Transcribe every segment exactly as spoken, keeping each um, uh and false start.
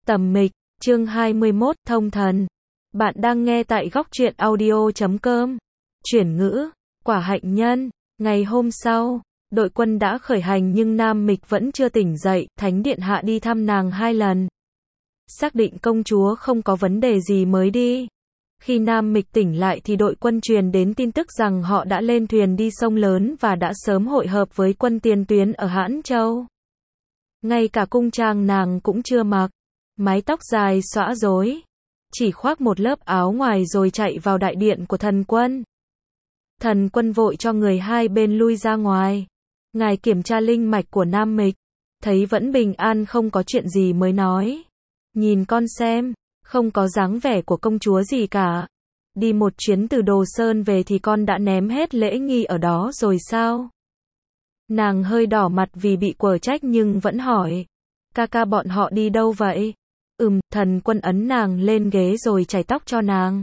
Tầm Mịch, chương hai mươi mốt, Thông Thần. Bạn đang nghe tại góc truyện audio chấm com. Chuyển ngữ, quả hạnh nhân. Ngày hôm sau, đội quân đã khởi hành nhưng Nam Mịch vẫn chưa tỉnh dậy, Thánh Điện Hạ đi thăm nàng hai lần. Xác định công chúa không có vấn đề gì mới đi. Khi Nam Mịch tỉnh lại thì đội quân truyền đến tin tức rằng họ đã lên thuyền đi sông lớn và đã sớm hội hợp với quân tiền tuyến ở Hãn Châu. Ngay cả cung trang nàng cũng chưa mặc, mái tóc dài xõa rối, chỉ khoác một lớp áo ngoài rồi chạy vào đại điện của thần quân. Thần quân vội cho người hai bên lui ra ngoài. Ngài kiểm tra linh mạch của Nam Mịch, thấy vẫn bình an không có chuyện gì mới nói. Nhìn con xem, không có dáng vẻ của công chúa gì cả. Đi một chuyến từ Đồ Sơn về thì con đã ném hết lễ nghi ở đó rồi sao? Nàng hơi đỏ mặt vì bị quở trách nhưng vẫn hỏi. Ca ca bọn họ đi đâu vậy? Ừm, thần quân ấn nàng lên ghế rồi chải tóc cho nàng.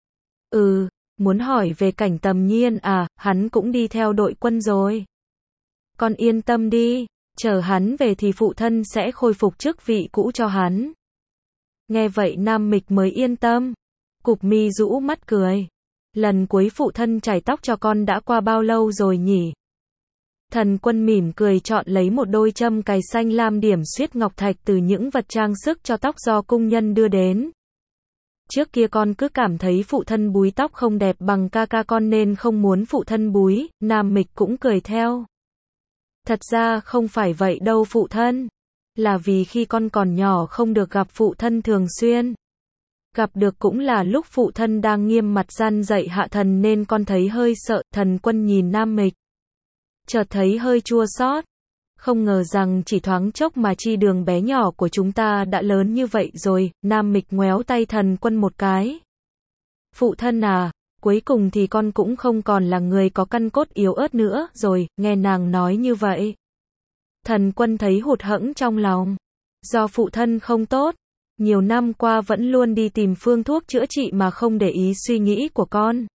Ừ, muốn hỏi về Cảnh Tầm Nhiên à, hắn cũng đi theo đội quân rồi. Con yên tâm đi, chờ hắn về thì phụ thân sẽ khôi phục chức vị cũ cho hắn. Nghe vậy Nam Mịch mới yên tâm. Cụp mi rũ mắt cười. Lần cuối phụ thân chải tóc cho con đã qua bao lâu rồi nhỉ? Thần quân mỉm cười chọn lấy một đôi châm cài xanh lam điểm xuyết ngọc thạch từ những vật trang sức cho tóc do cung nhân đưa đến. Trước kia con cứ cảm thấy phụ thân búi tóc không đẹp bằng ca ca con nên không muốn phụ thân búi, Nam Mịch cũng cười theo. Thật ra không phải vậy đâu phụ thân. Là vì khi con còn nhỏ không được gặp phụ thân thường xuyên. Gặp được cũng là lúc phụ thân đang nghiêm mặt gian dạy hạ thần nên con thấy hơi sợ. Thần quân nhìn Nam Mịch, chợt thấy hơi chua xót. Không ngờ rằng chỉ thoáng chốc mà chi đường bé nhỏ của chúng ta đã lớn như vậy rồi. Nam Mịch ngoéo tay thần quân một cái. Phụ thân à, cuối cùng thì con cũng không còn là người có căn cốt yếu ớt nữa rồi. Nghe nàng nói như vậy, thần quân thấy hụt hẫng trong lòng. Do phụ thân không tốt, nhiều năm qua vẫn luôn đi tìm phương thuốc chữa trị mà không để ý suy nghĩ của con.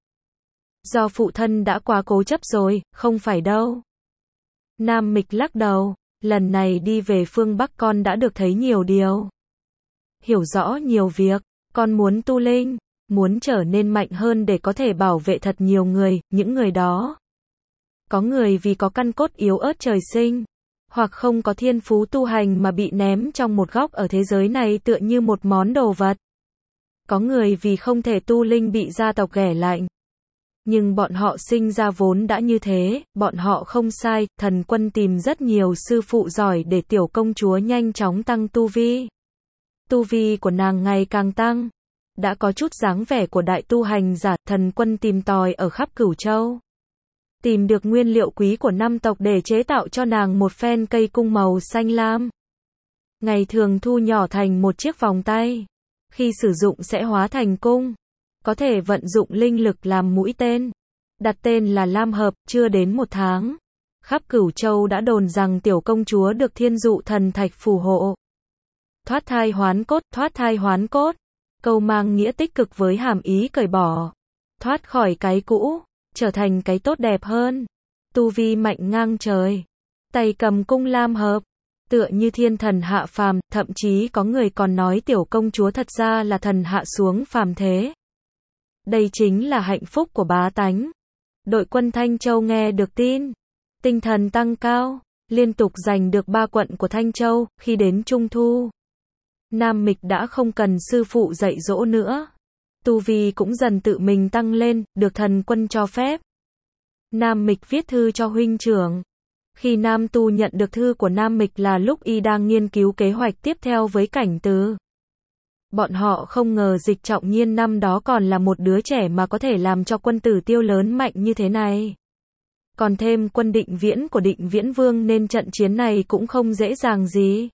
Do phụ thân đã quá cố chấp rồi, không phải đâu. Nam Mịch lắc đầu, lần này đi về phương Bắc con đã được thấy nhiều điều. Hiểu rõ nhiều việc, con muốn tu linh, muốn trở nên mạnh hơn để có thể bảo vệ thật nhiều người, những người đó. Có người vì có căn cốt yếu ớt trời sinh, hoặc không có thiên phú tu hành mà bị ném trong một góc ở thế giới này tựa như một món đồ vật. Có người vì không thể tu linh bị gia tộc ghẻ lạnh. Nhưng bọn họ sinh ra vốn đã như thế, bọn họ không sai, thần quân tìm rất nhiều sư phụ giỏi để tiểu công chúa nhanh chóng tăng tu vi. Tu vi của nàng ngày càng tăng, đã có chút dáng vẻ của đại tu hành giả. Thần quân tìm tòi ở khắp Cửu Châu, tìm được nguyên liệu quý của năm tộc để chế tạo cho nàng một phen cây cung màu xanh lam. Ngày thường thu nhỏ thành một chiếc vòng tay, khi sử dụng sẽ hóa thành cung. Có thể vận dụng linh lực làm mũi tên. Đặt tên là Lam Hợp. Chưa đến một tháng, khắp Cửu Châu đã đồn rằng tiểu công chúa được thiên dụ thần thạch phù hộ. Thoát thai hoán cốt, thoát thai hoán cốt. Câu mang nghĩa tích cực với hàm ý cởi bỏ, thoát khỏi cái cũ, trở thành cái tốt đẹp hơn. Tu vi mạnh ngang trời, tay cầm cung Lam Hợp, tựa như thiên thần hạ phàm. Thậm chí có người còn nói tiểu công chúa thật ra là thần hạ xuống phàm thế. Đây chính là hạnh phúc của bá tánh. Đội quân Thanh Châu nghe được tin, tinh thần tăng cao, liên tục giành được ba quận của Thanh Châu. Khi đến Trung Thu, Nam Mịch đã không cần sư phụ dạy dỗ nữa. Tu vi cũng dần tự mình tăng lên, được thần quân cho phép. Nam Mịch viết thư cho huynh trưởng. Khi Nam Tu nhận được thư của Nam Mịch là lúc y đang nghiên cứu kế hoạch tiếp theo với Cảnh Từ. Bọn họ không ngờ Dịch Trọng Nhiên năm đó còn là một đứa trẻ mà có thể làm cho quân Tử Tiêu lớn mạnh như thế này. Còn thêm quân Định Viễn của Định Viễn Vương nên trận chiến này cũng không dễ dàng gì.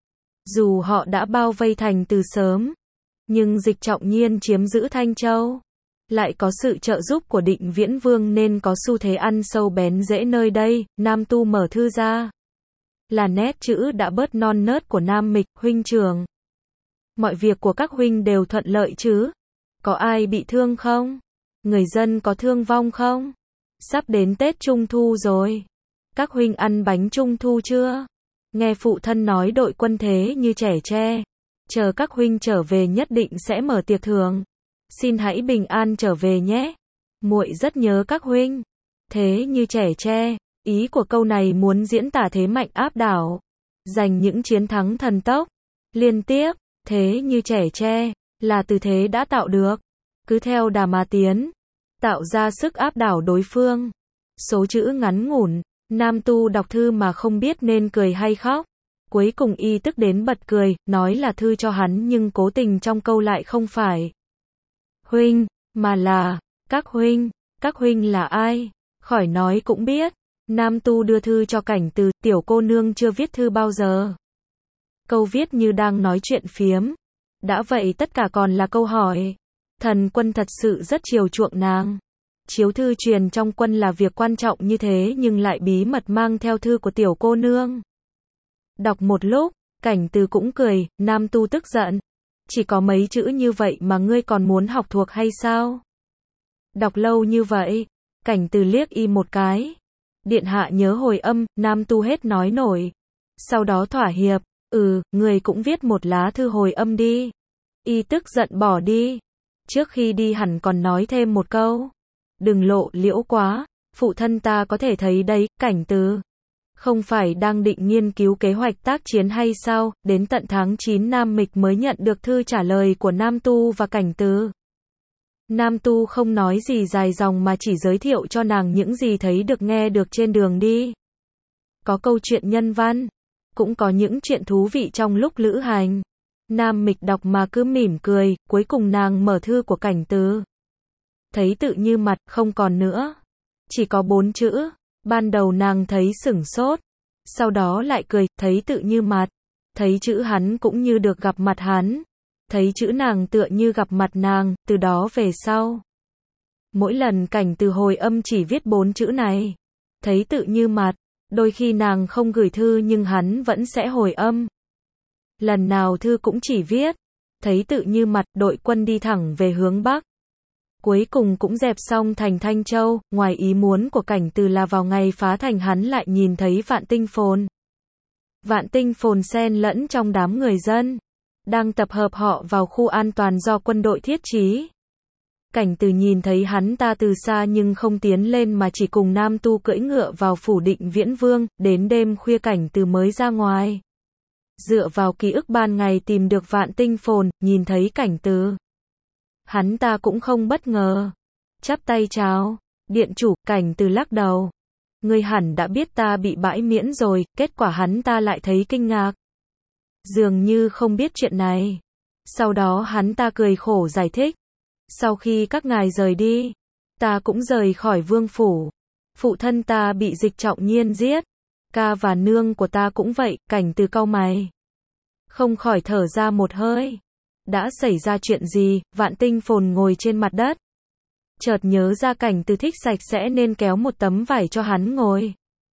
Dù họ đã bao vây thành từ sớm, nhưng Dịch Trọng Nhiên chiếm giữ Thanh Châu, lại có sự trợ giúp của Định Viễn Vương nên có xu thế ăn sâu bén rễ nơi đây. Nam Tu mở thư ra, là nét chữ đã bớt non nớt của Nam Mịch. Huynh trưởng, mọi việc của các huynh đều thuận lợi chứ? Có ai bị thương không? Người dân có thương vong không? Sắp đến Tết Trung Thu rồi, các huynh ăn bánh Trung Thu chưa? Nghe phụ thân nói đội quân thế như trẻ tre, chờ các huynh trở về nhất định sẽ mở tiệc thưởng. Xin hãy bình an trở về nhé. Muội rất nhớ các huynh. Thế như trẻ tre, ý của câu này muốn diễn tả thế mạnh áp đảo, giành những chiến thắng thần tốc, liên tiếp, thế như trẻ tre, là từ thế đã tạo được. Cứ theo đà mà tiến, tạo ra sức áp đảo đối phương. Số chữ ngắn ngủn, nam tu đọc thư mà không biết nên cười hay khóc. Cuối cùng y tức đến bật cười, nói là thư cho hắn nhưng cố tình trong câu lại không phải huynh, mà là các huynh. Các huynh là ai? Khỏi nói cũng biết. Nam tu đưa thư cho Cảnh Từ, tiểu cô nương chưa viết thư bao giờ. Câu viết như đang nói chuyện phiếm. Đã vậy tất cả còn là câu hỏi. Thần quân thật sự rất chiều chuộng nàng. Chiếu thư truyền trong quân là việc quan trọng như thế nhưng lại bí mật mang theo thư của tiểu cô nương. Đọc một lúc, Cảnh Từ cũng cười, nam tu tức giận. Chỉ có mấy chữ như vậy mà ngươi còn muốn học thuộc hay sao? Đọc lâu như vậy, Cảnh Từ liếc y một cái. Điện hạ nhớ hồi âm, nam tu hết nói nổi. Sau đó thỏa hiệp, ừ, người cũng viết một lá thư hồi âm đi. Y tức giận bỏ đi. Trước khi đi hẳn còn nói thêm một câu. Đừng lộ liễu quá, phụ thân ta có thể thấy đấy, Cảnh Từ. Không phải đang định nghiên cứu kế hoạch tác chiến hay sao, đến tận tháng chín Nam Mịch mới nhận được thư trả lời của Nam Tu và Cảnh Từ. Nam Tu không nói gì dài dòng mà chỉ giới thiệu cho nàng những gì thấy được nghe được trên đường đi. Có câu chuyện nhân văn, cũng có những chuyện thú vị trong lúc lữ hành. Nam Mịch đọc mà cứ mỉm cười, cuối cùng nàng mở thư của Cảnh Từ. Thấy tự như mặt, không còn nữa. Chỉ có bốn chữ. Ban đầu nàng thấy sửng sốt. Sau đó lại cười, thấy tự như mặt. Thấy chữ hắn cũng như được gặp mặt hắn. Thấy chữ nàng tựa như gặp mặt nàng, từ đó về sau. Mỗi lần Cảnh Từ hồi âm chỉ viết bốn chữ này. Thấy tự như mặt. Đôi khi nàng không gửi thư nhưng hắn vẫn sẽ hồi âm. Lần nào thư cũng chỉ viết. Thấy tự như mặt, đội quân đi thẳng về hướng Bắc. Cuối cùng cũng dẹp xong thành Thanh Châu, ngoài ý muốn của Cảnh Từ là vào ngày phá thành hắn lại nhìn thấy Vạn Tinh Phồn. Vạn Tinh Phồn xen lẫn trong đám người dân, đang tập hợp họ vào khu an toàn do quân đội thiết trí. Cảnh Từ nhìn thấy hắn ta từ xa nhưng không tiến lên mà chỉ cùng nam tu cưỡi ngựa vào phủ Định Viễn Vương, đến đêm khuya Cảnh Từ mới ra ngoài. Dựa vào ký ức ban ngày tìm được Vạn Tinh Phồn, nhìn thấy Cảnh Từ. Hắn ta cũng không bất ngờ. Chắp tay chào. Điện chủ, Cảnh Từ lắc đầu. Ngươi hẳn đã biết ta bị bãi miễn rồi, kết quả hắn ta lại thấy kinh ngạc. Dường như không biết chuyện này. Sau đó hắn ta cười khổ giải thích. Sau khi các ngài rời đi, ta cũng rời khỏi vương phủ. Phụ thân ta bị Dịch Trọng Nhiên giết. Ca và nương của ta cũng vậy, Cảnh Từ cau mày. Không khỏi thở ra một hơi. Đã xảy ra chuyện gì? Vạn Tinh Phồn ngồi trên mặt đất. Chợt nhớ ra Cảnh Từ thích sạch sẽ nên kéo một tấm vải cho hắn ngồi.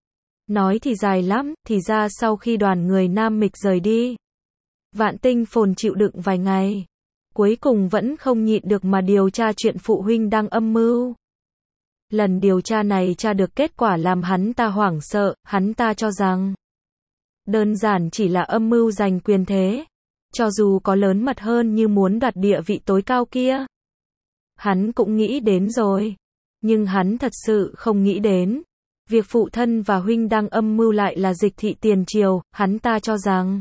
Nói thì dài lắm, thì ra sau khi đoàn người Nam Mịch rời đi, Vạn Tinh Phồn chịu đựng vài ngày. Cuối cùng vẫn không nhịn được mà điều tra chuyện phụ huynh đang âm mưu. Lần điều tra này tra được kết quả làm hắn ta hoảng sợ, hắn ta cho rằng đơn giản chỉ là âm mưu giành quyền thế. Cho dù có lớn mật hơn như muốn đoạt địa vị tối cao kia. Hắn cũng nghĩ đến rồi. Nhưng hắn thật sự không nghĩ đến. Việc phụ thân và huynh đang âm mưu lại là Dịch thị tiền triều, hắn ta cho rằng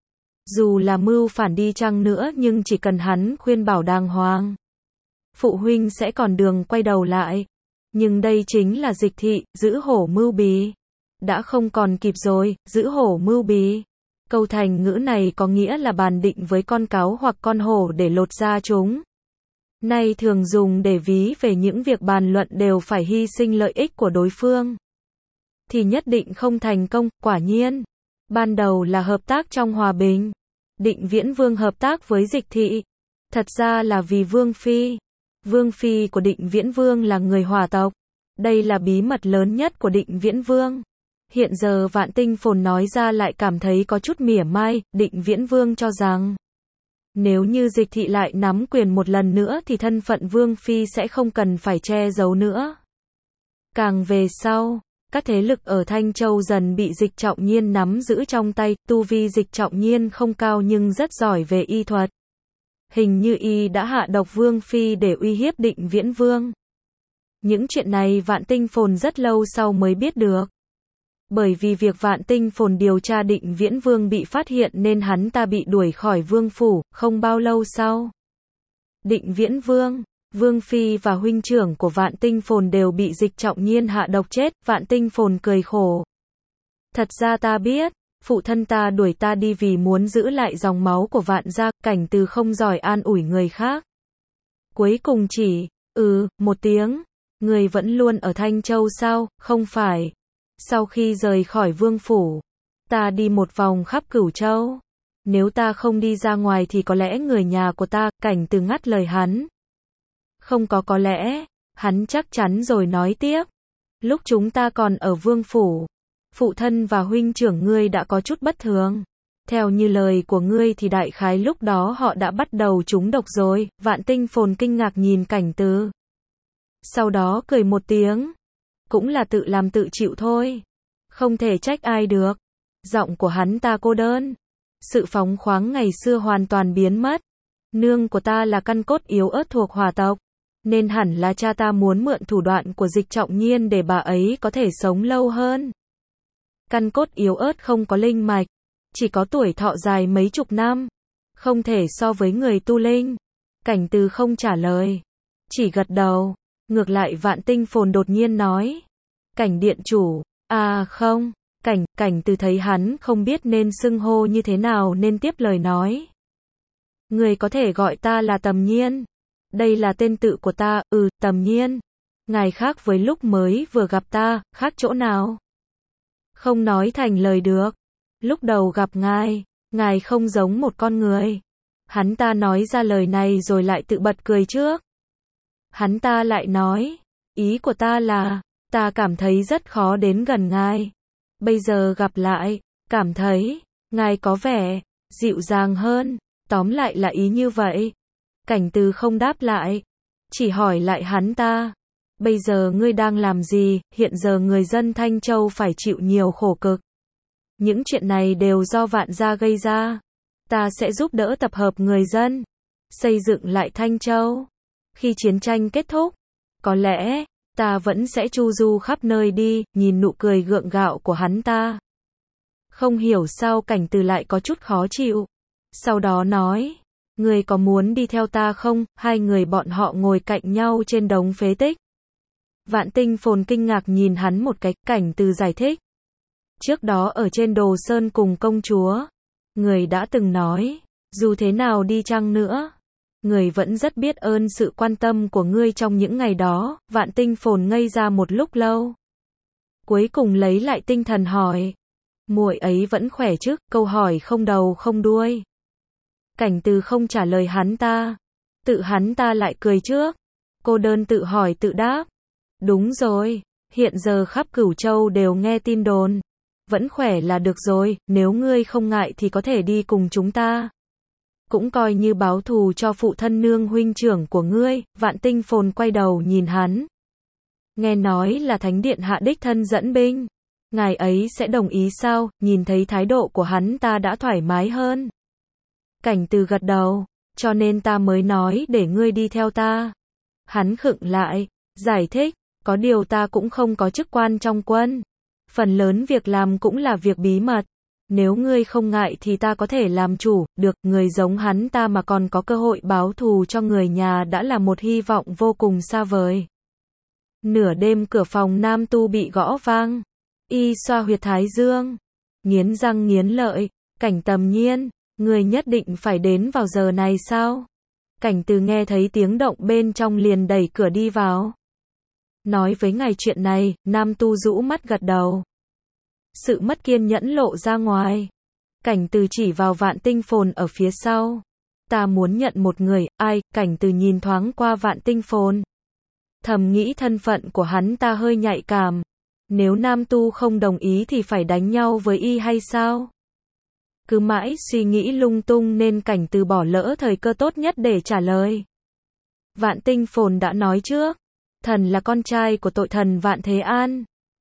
dù là mưu phản đi chăng nữa nhưng chỉ cần hắn khuyên bảo đàng hoàng, phụ huynh sẽ còn đường quay đầu lại. Nhưng đây chính là Dịch thị, giữ hổ mưu bì. Đã không còn kịp rồi, giữ hổ mưu bì. Câu thành ngữ này có nghĩa là bàn định với con cáo hoặc con hổ để lột da chúng. Nay thường dùng để ví về những việc bàn luận đều phải hy sinh lợi ích của đối phương. Thì nhất định không thành công, quả nhiên. Ban đầu là hợp tác trong hòa bình. Định Viễn Vương hợp tác với Dịch thị. Thật ra là vì Vương Phi. Vương Phi của Định Viễn Vương là người Hỏa tộc. Đây là bí mật lớn nhất của Định Viễn Vương. Hiện giờ Vạn Tinh Phồn nói ra lại cảm thấy có chút mỉa mai. Định Viễn Vương cho rằng nếu như Dịch thị lại nắm quyền một lần nữa thì thân phận Vương Phi sẽ không cần phải che giấu nữa. Càng về sau, Các thế lực ở Thanh Châu dần bị Dịch Trọng Nhiên nắm giữ trong tay, tu vi Dịch Trọng Nhiên không cao nhưng rất giỏi về y thuật. Hình như y đã hạ độc Vương Phi để uy hiếp Định Viễn Vương. Những chuyện này Vạn Tinh Phồn rất lâu sau mới biết được. Bởi vì việc Vạn Tinh Phồn điều tra Định Viễn Vương bị phát hiện nên hắn ta bị đuổi khỏi vương phủ, không bao lâu sau. Định Viễn Vương, Vương Phi và huynh trưởng của Vạn Tinh Phồn đều bị Dịch Trọng Nhiên hạ độc chết, Vạn Tinh Phồn cười khổ. Thật ra ta biết, phụ thân ta đuổi ta đi vì muốn giữ lại dòng máu của Vạn gia, Cảnh Từ không giỏi an ủi người khác. Cuối cùng chỉ, ừ, một tiếng, người vẫn luôn ở Thanh Châu sao, không phải. Sau khi rời khỏi vương phủ, ta đi một vòng khắp Cửu Châu. Nếu ta không đi ra ngoài thì có lẽ người nhà của ta, Cảnh Từ ngắt lời hắn. Không có có lẽ, hắn chắc chắn rồi nói tiếp. Lúc chúng ta còn ở vương phủ, phụ thân và huynh trưởng ngươi đã có chút bất thường. Theo như lời của ngươi thì đại khái lúc đó họ đã bắt đầu trúng độc rồi. Vạn Tinh Phồn kinh ngạc nhìn Cảnh Từ. Sau đó cười một tiếng. Cũng là tự làm tự chịu thôi. Không thể trách ai được. Giọng của hắn ta cô đơn. Sự phóng khoáng ngày xưa hoàn toàn biến mất. Nương của ta là căn cốt yếu ớt thuộc hỏa tộc. Nên hẳn là cha ta muốn mượn thủ đoạn của Dịch Trọng Nhiên để bà ấy có thể sống lâu hơn. Căn cốt yếu ớt không có linh mạch. Chỉ có tuổi thọ dài mấy chục năm. Không thể so với người tu linh. Cảnh Từ không trả lời. Chỉ gật đầu. Ngược lại Vạn Tinh Phồn đột nhiên nói. Cảnh điện chủ. À không. Cảnh, Cảnh Từ thấy hắn không biết nên xưng hô như thế nào nên tiếp lời nói. Người có thể gọi ta là Tầm Nhiên. Đây là tên tự của ta, ừ, Tầm Nhiên. Ngài khác với lúc mới vừa gặp ta, khác chỗ nào? Không nói thành lời được. Lúc đầu gặp ngài, ngài không giống một con người. Hắn ta nói ra lời này rồi lại tự bật cười trước. Hắn ta lại nói, ý của ta là, ta cảm thấy rất khó đến gần ngài. Bây giờ gặp lại, cảm thấy, ngài có vẻ, dịu dàng hơn, tóm lại là ý như vậy. Cảnh Từ không đáp lại, chỉ hỏi lại hắn ta. Bây giờ ngươi đang làm gì, hiện giờ người dân Thanh Châu phải chịu nhiều khổ cực. Những chuyện này đều do Vạn gia gây ra. Ta sẽ giúp đỡ tập hợp người dân, xây dựng lại Thanh Châu. Khi chiến tranh kết thúc, có lẽ, ta vẫn sẽ chu du khắp nơi đi, nhìn nụ cười gượng gạo của hắn ta. Không hiểu sao Cảnh Từ lại có chút khó chịu. Sau đó nói, người có muốn đi theo ta không? Hai người bọn họ ngồi cạnh nhau trên đống phế tích. Vạn Tinh Phồn kinh ngạc nhìn hắn một cái, Cảnh Từ giải thích. Trước đó ở trên Đồ Sơn cùng công chúa, người đã từng nói, dù thế nào đi chăng nữa, người vẫn rất biết ơn sự quan tâm của ngươi trong những ngày đó. Vạn Tinh Phồn ngây ra một lúc lâu. Cuối cùng lấy lại tinh thần hỏi. Muội ấy vẫn khỏe chứ? Câu hỏi không đầu không đuôi. Cảnh Từ không trả lời hắn ta. Tự hắn ta lại cười trước. Cô đơn tự hỏi tự đáp. Đúng rồi, hiện giờ khắp Cửu Châu đều nghe tin đồn. Vẫn khỏe là được rồi, nếu ngươi không ngại thì có thể đi cùng chúng ta. Cũng coi như báo thù cho phụ thân nương huynh trưởng của ngươi. Vạn Tinh Phồn quay đầu nhìn hắn. Nghe nói là Thánh Điện hạ đích thân dẫn binh. Ngài ấy sẽ đồng ý sao? Nhìn thấy thái độ của hắn ta đã thoải mái hơn. Cảnh Từ gật đầu, cho nên ta mới nói để ngươi đi theo ta. Hắn khựng lại, giải thích, có điều ta cũng không có chức quan trong quân. Phần lớn việc làm cũng là việc bí mật. Nếu ngươi không ngại thì ta có thể làm chủ, được, người giống hắn ta mà còn có cơ hội báo thù cho người nhà đã là một hy vọng vô cùng xa vời. Nửa đêm cửa phòng Nam Tu bị gõ vang. Y xoa huyệt thái dương, nghiến răng nghiến lợi, Cảnh Tầm Nhiên, người nhất định phải đến vào giờ này sao? Cảnh Từ nghe thấy tiếng động bên trong liền đẩy cửa đi vào. Nói với ngài chuyện này, Nam Tu rũ mắt gật đầu. Sự mất kiên nhẫn lộ ra ngoài. Cảnh Từ chỉ vào Vạn Tinh Phồn ở phía sau. Ta muốn nhận một người, ai? Cảnh Từ nhìn thoáng qua Vạn Tinh Phồn. Thầm nghĩ thân phận của hắn ta hơi nhạy cảm. Nếu Nam Tu không đồng ý thì phải đánh nhau với y hay sao? Cứ mãi suy nghĩ lung tung nên Cảnh Từ bỏ lỡ thời cơ tốt nhất để trả lời. Vạn Tinh Phồn đã nói trước. Thần là con trai của tội thần Vạn Thế An.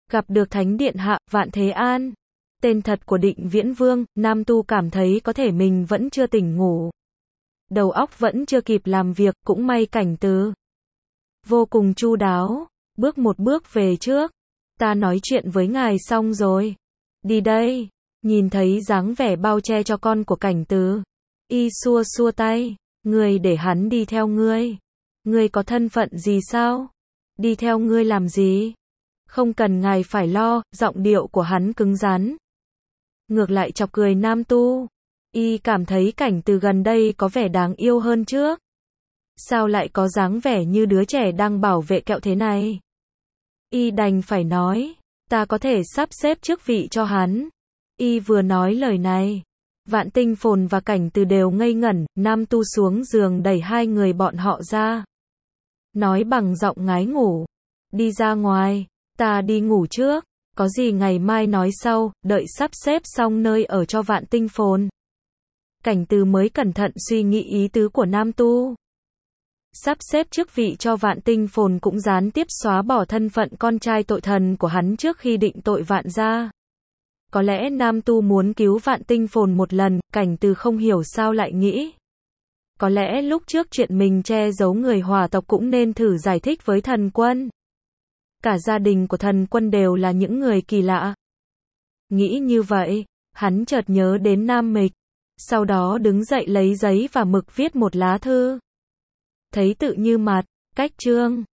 Gặp được Thánh Điện Hạ, Vạn Thế An. Tên thật của Định Viễn Vương, Nam Tu cảm thấy có thể mình vẫn chưa tỉnh ngủ. Đầu óc vẫn chưa kịp làm việc, cũng may Cảnh Từ vô cùng chu đáo, bước một bước về trước. Ta nói chuyện với ngài xong rồi. Đi đây. Nhìn thấy dáng vẻ bao che cho con của Cảnh Từ, y xua xua tay. Ngươi để hắn đi theo ngươi. Ngươi có thân phận gì sao? Đi theo ngươi làm gì? Không cần ngài phải lo, giọng điệu của hắn cứng rắn. Ngược lại chọc cười Nam Tu. Y cảm thấy Cảnh Từ gần đây có vẻ đáng yêu hơn trước. Sao lại có dáng vẻ như đứa trẻ đang bảo vệ kẹo thế này? Y đành phải nói, ta có thể sắp xếp chức vị cho hắn. Y vừa nói lời này, Vạn Tinh Phồn và Cảnh Từ đều ngây ngẩn. Nam Tu xuống giường đẩy hai người bọn họ ra, nói bằng giọng ngái ngủ, đi ra ngoài, ta đi ngủ trước, có gì ngày mai nói sau. Đợi sắp xếp xong nơi ở cho Vạn Tinh Phồn, Cảnh Từ mới cẩn thận suy nghĩ ý tứ của Nam Tu. Sắp xếp chức vị cho Vạn Tinh Phồn cũng gián tiếp xóa bỏ thân phận con trai tội thần của hắn trước khi định tội Vạn gia. Có lẽ Nam Tu muốn cứu Vạn Tinh Phồn một lần, Cảnh Từ không hiểu sao lại nghĩ. Có lẽ lúc trước chuyện mình che giấu người Hỏa tộc cũng nên thử giải thích với Thần Quân. Cả gia đình của Thần Quân đều là những người kỳ lạ. Nghĩ như vậy, hắn chợt nhớ đến Nam Mịch. Sau đó đứng dậy lấy giấy và mực viết một lá thư. Thấy tự như mặt, cách chương.